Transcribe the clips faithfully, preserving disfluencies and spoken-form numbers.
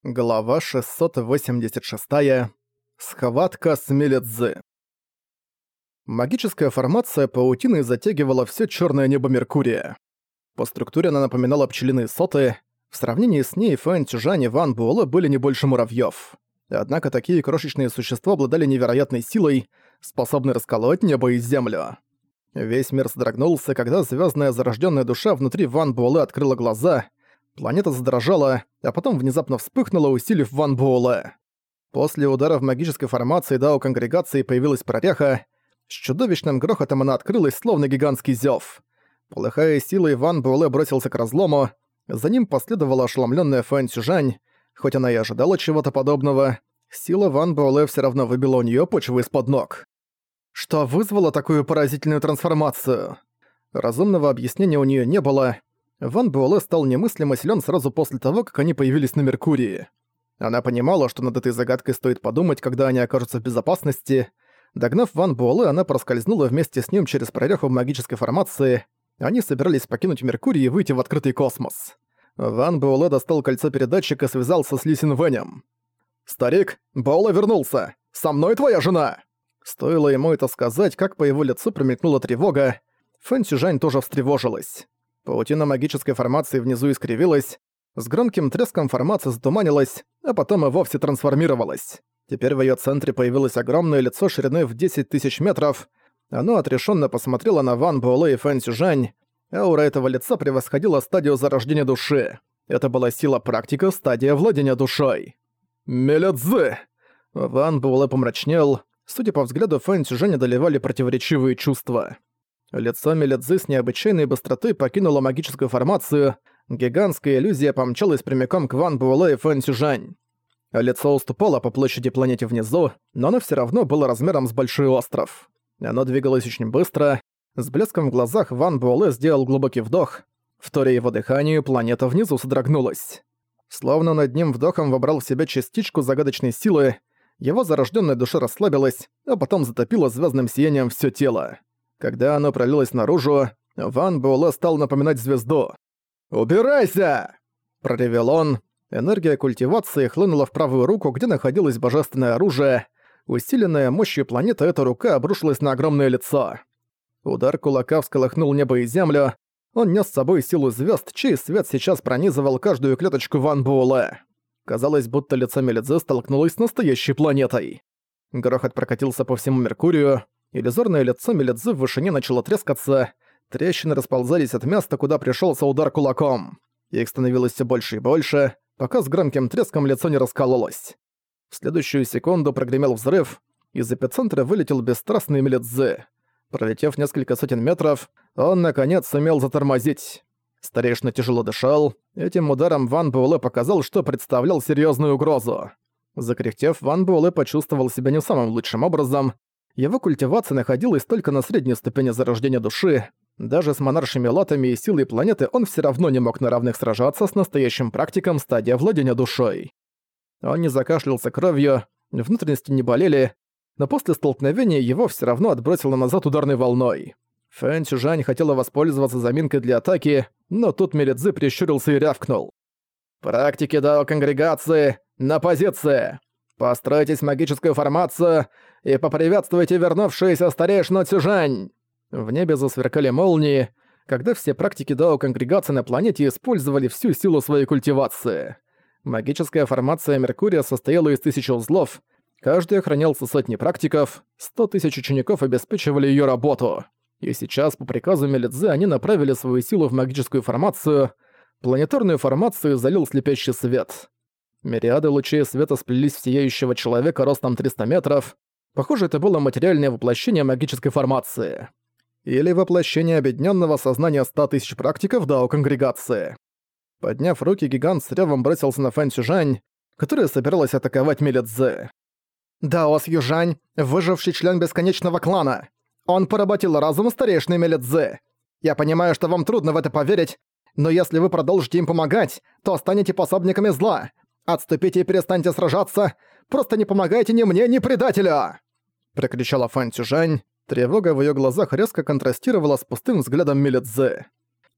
Глава шестьсот восемьдесят шесть. Схватка с Мелидзе. Магическая формация паутины затягивала всё чёрное небо Меркурия. По структуре она напоминала пчелиные соты. В сравнении с ней Фэн Цзюжань и Ван Буэлэ были не больше муравьёв. Однако такие крошечные существа обладали невероятной силой, способной расколоть небо и землю. Весь мир содрогнулся, когда звёздная зарождённая душа внутри Ван Буэлэ открыла глаза. Планета задрожала, а потом внезапно вспыхнула, усилив Ван Буэлэ. После удара в магической формации Дао Конгрегации появилась проряха. С чудовищным грохотом она открылась, словно гигантский зев. Полыхая силой, Ван Буэлэ бросился к разлому. За ним последовала ошеломленная Фэн Цзюжань. Хоть она и ожидала чего-то подобного, сила Ван Буэлэ все равно выбила у нее почву из-под ног. Что вызвало такую поразительную трансформацию? Разумного объяснения у нее не было. Ван Буэлэ стал немыслимо силен сразу после того, как они появились на Меркурии. Она понимала, что над этой загадкой стоит подумать, когда они окажутся в безопасности. Догнав Ван Буэлэ, она проскользнула вместе с ним через прореху в магической формации. Они собирались покинуть Меркурий и выйти в открытый космос. Ван Буэлэ достал кольцо передатчика и связался с Ли Синвэнем. «Старик, Буэлэ вернулся! Со мной твоя жена!» Стоило ему это сказать, как по его лицу промелькнула тревога. Фэн Цзюжань тоже встревожилась. Паутина магической формации внизу искривилась, с громким треском формация затуманилась, а потом и вовсе трансформировалась. Теперь в её центре появилось огромное лицо шириной в десять тысяч метров. Оно отрешённо посмотрело на Ван Буэлэ и Фэн Цзюжань. Аура этого лица превосходила стадию зарождения души. Это была сила практика, стадия владения душой. «Мелидзе!» Ван Буэлэ помрачнел. Судя по взгляду, Фэн Цзюжань одолевали противоречивые чувства. Лицо Мелидзе с необычайной быстротой покинуло магическую формацию. Гигантская иллюзия помчалась прямиком к Ван Буэлэ и Фэн Цзюжань. Лицо уступало по площади планете внизу, но оно всё равно было размером с большой остров. Оно двигалось очень быстро. С блеском в глазах Ван Буэлэ сделал глубокий вдох. Вторя его дыханию, планета внизу содрогнулась. Словно над ним вдохом вобрал в себя частичку загадочной силы, его зарождённая душа расслабилась, а потом затопила звёздным сиянием всё тело. Когда оно пролилось наружу, Ван Буэлэ стал напоминать звезду. «Убирайся!» – проревел он. Энергия культивации хлынула в правую руку, где находилось божественное оружие. Усиленная мощью планеты эта рука обрушилась на огромное лицо. Удар кулака всколыхнул небо и землю. Он нес с собой силу звезд, чей свет сейчас пронизывал каждую клеточку Ван Буэлэ. Казалось, будто лицо Мелидзе столкнулось с настоящей планетой. Грохот прокатился по всему Меркурию. Иллюзорное лицо Мелидзе в вышине начало трескаться. Трещины расползались от места, куда пришелся удар кулаком. Их становилось все больше и больше, пока с громким треском лицо не раскололось. В следующую секунду прогремел взрыв, из эпицентра вылетел бесстрастный Мелидзе. Пролетев несколько сотен метров, он, наконец, сумел затормозить. Старейшина тяжело дышал. Этим ударом Ван Буэлэ показал, что представлял серьезную угрозу. Закряхтев, Ван Буэлэ почувствовал себя не самым лучшим образом. Его культивация находилась только на средней ступени зарождения души. Даже с монаршими латами и силой планеты он все равно не мог на равных сражаться с настоящим практиком стадия владения душой. Он не закашлялся кровью, внутренности не болели, но после столкновения его все равно отбросило назад ударной волной. Фэн Цзюжань хотела воспользоваться заминкой для атаки, но тут Мелидзе прищурился и рявкнул. «Практики Дао Конгрегации, на позиции! Постройтесь в магическую формацию и поприветствуйте вернувшуюся старейшину Цзюжань!» В небе засверкали молнии, когда все практики Дао Конгрегации на планете использовали всю силу своей культивации. Магическая формация Меркурия состояла из тысячи узлов, каждый охранялся сотней практиков, сто тысяч учеников обеспечивали её работу. И сейчас, по приказу Мелидзе, они направили свою силу в магическую формацию. Планетарную формацию залил слепящий свет. Мириады лучей света сплелись в сияющего человека ростом триста метров. Похоже, это было материальное воплощение магической формации. Или воплощение объединенного сознания ста тысяч практиков Дао Конгрегации. Подняв руки, гигант с рёвом бросился на Фэн Цзюжань, которая собиралась атаковать Мелидзе. «Дао Цзюжань, выживший член бесконечного клана. Он поработил разум старейшины Мелидзе. Я понимаю, что вам трудно в это поверить, но если вы продолжите им помогать, то станете пособниками зла. Отступите и перестаньте сражаться. Просто не помогайте ни мне, ни предателю!» Прокричала Фэн Цзюжань. Тревога в её глазах резко контрастировала с пустым взглядом Мелидзе.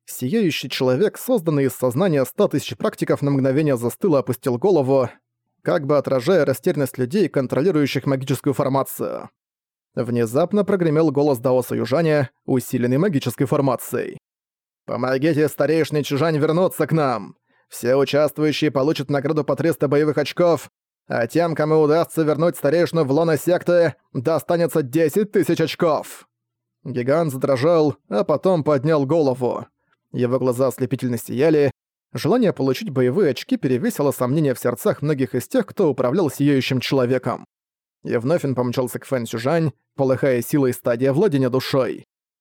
Сияющий человек, созданный из сознания ста тысяч практиков, на мгновение застыл и опустил голову, как бы отражая растерянность людей, контролирующих магическую формацию. Внезапно прогремел голос Даоса Южаня, усиленный магической формацией. «Помогите старейшине Чужань вернуться к нам! Все участвующие получат награду по триста боевых очков, а тем, кому удастся вернуть старейшину в лоно секты, достанется десять тысяч очков!» Гигант задрожал, а потом поднял голову. Его глаза ослепительно сияли. Желание получить боевые очки перевесило сомнения в сердцах многих из тех, кто управлял сияющим человеком. И вновь он помчался к Фэн Сюжань, полыхая силой стадия владения душой.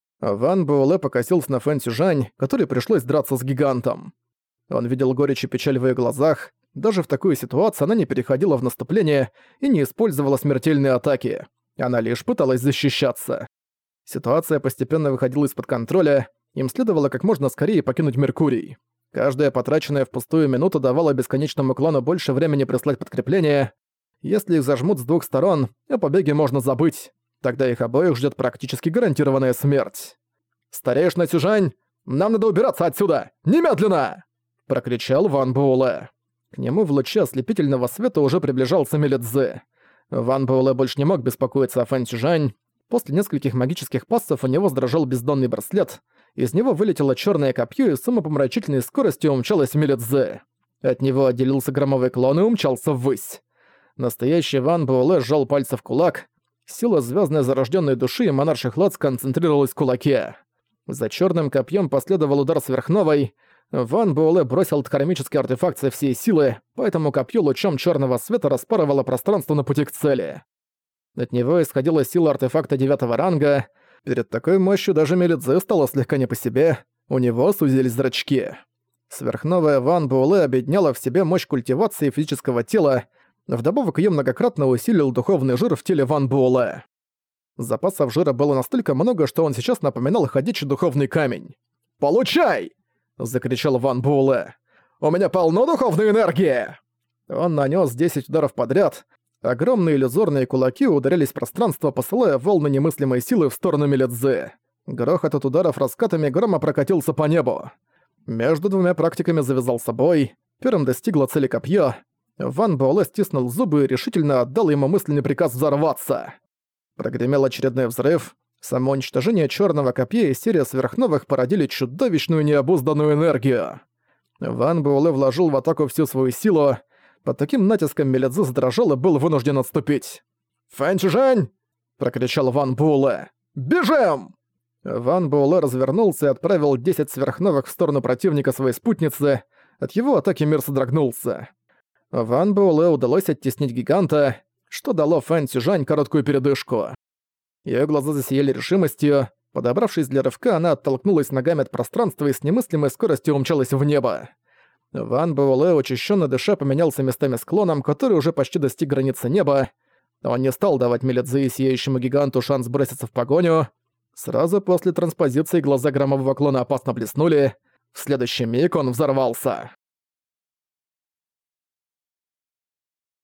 Ван Буэлэ покосился на Фэн Сюжань, которой пришлось драться с гигантом. Он видел горечь и печаль в её глазах. Даже в такой ситуации она не переходила в наступление и не использовала смертельные атаки. Она лишь пыталась защищаться. Ситуация постепенно выходила из-под контроля, им следовало как можно скорее покинуть Меркурий. Каждая потраченная впустую минута давала бесконечному клану больше времени прислать подкрепление. Если их зажмут с двух сторон, о побеге можно забыть. Тогда их обоих ждет практически гарантированная смерть. «Старейшина Сюжань, нам надо убираться отсюда! Немедленно!» — прокричал Ван Буэлэ. К нему в луче ослепительного света уже приближался Мелидзе. Ван Буэлэ больше не мог беспокоиться о Фэн Сюжань. После нескольких магических пассов у него задрожал бездонный браслет, из него вылетело черное копье и с умопомрачительной скоростью умчалось Мелидзе. От него отделился громовой клон и умчался ввысь. Настоящий Ван Буэлэ сжал пальцы в кулак. Сила звездной зарожденной души и монарших лад сконцентрировалась в кулаке. За черным копьем последовал удар сверхновой. Ван Буэлэ бросил кармический артефакт со всей силы, поэтому копье лучом черного света распарывало пространство на пути к цели. От него исходила сила артефакта девятого ранга. Перед такой мощью даже Мелидзе стало слегка не по себе, у него сузились зрачки. Сверхновая Ван Буэлэ объединяла в себе мощь культивации физического тела, вдобавок её многократно усилил духовный жир в теле Ван Буэлэ. Запасов жира было настолько много, что он сейчас напоминал ходячий духовный камень. «Получай!» — закричал Ван Буэлэ. «У меня полно духовной энергии!» Он нанёс десять ударов подряд. Огромные иллюзорные кулаки ударялись в пространство, посылая волны немыслимой силы в сторону Мелидзе. Грохот от ударов раскатами грома прокатился по небу. Между двумя практиками завязался бой. Первым достигло цели копье. Ван Буэлэ стиснул зубы и решительно отдал ему мысленный приказ взорваться. Прогремел очередной взрыв. Само уничтожение черного копья и серия сверхновых породили чудовищную необузданную энергию. Ван Буэлэ вложил в атаку всю свою силу. Под таким натиском Мелидзе задрожал и был вынужден отступить. «Фэн Чжань!» — прокричал Ван Буэлэ. «Бежим!» Ван Буэлэ развернулся и отправил десять сверхновых в сторону противника своей спутницы. От его атаки мир содрогнулся. Ван Буэлэ удалось оттеснить гиганта, что дало Фэн Цюжань короткую передышку. Её глаза засияли решимостью. Подобравшись для рывка, она оттолкнулась ногами от пространства и с немыслимой скоростью умчалась в небо. Ван Буэлэ, учащенно дыша, поменялся местами с клоном, который уже почти достиг границы неба. Он не стал давать Мелидзе и сияющему гиганту шанс броситься в погоню. Сразу после транспозиции глаза громового клона опасно блеснули. В следующий миг он взорвался.